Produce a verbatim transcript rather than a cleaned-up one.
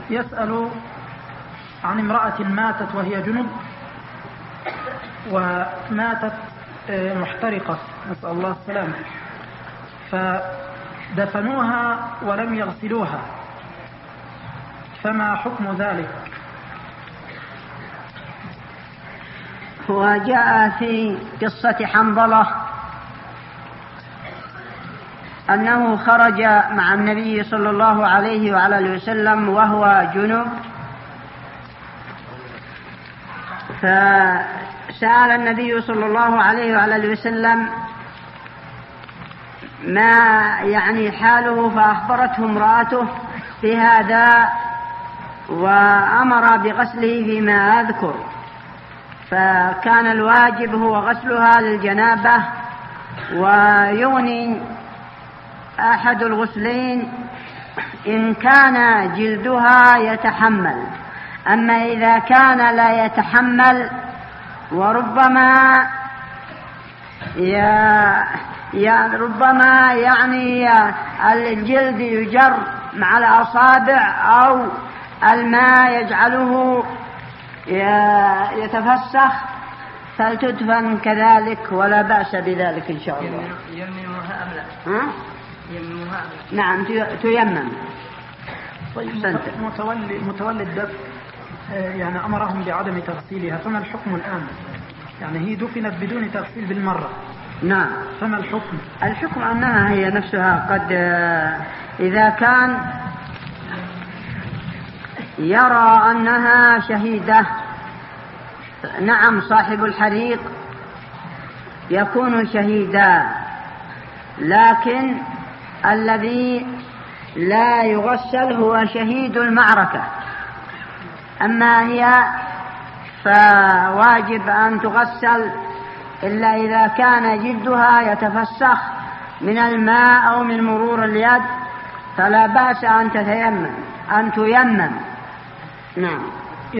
يسأل عن امرأة ماتت وهي جنب وماتت محترقة، نسأل الله السلامة، فدفنوها ولم يغسلوها، فما حكم ذلك؟ وجاء في قصة حنظلة أنه خرج مع النبي صلى الله عليه وعلى اله وسلم وهو جنب، فسأل النبي صلى الله عليه وعلى اله وسلم ما يعني حاله، فأخبرته امرأته بهذا وأمر بغسله فيما أذكر، فكان الواجب هو غسلها للجنابة، ويغني أحد الغسلين إن كان جلدها يتحمل. أما إذا كان لا يتحمل وربما يا يا ربما يعني الجلد يجر مع الأصابع أو الماء يجعله يتفسخ فلتدفن كذلك ولا بأس بذلك إن شاء الله. يممها أم لا؟ ها؟ يممها أم لا؟ نعم تيمم. طيب متولي متولي الدفن يعني أمرهم بعدم تغسيلها، فما الحكم الآن؟ يعني هي دفنت بدون تغسيل بالمرة. نعم. فما الحكم؟ الحكم أنها هي نفسها قد إذا كان يرى أنها شهيدة، نعم صاحب الحريق يكون شهيدا، لكن الذي لا يغسل هو شهيد المعركة. أما هي فواجب أن تغسل إلا إذا كان جلدها يتفسخ من الماء أو من مرور اليد، فلا بأس أن تتيمم أن تيمم. نعم.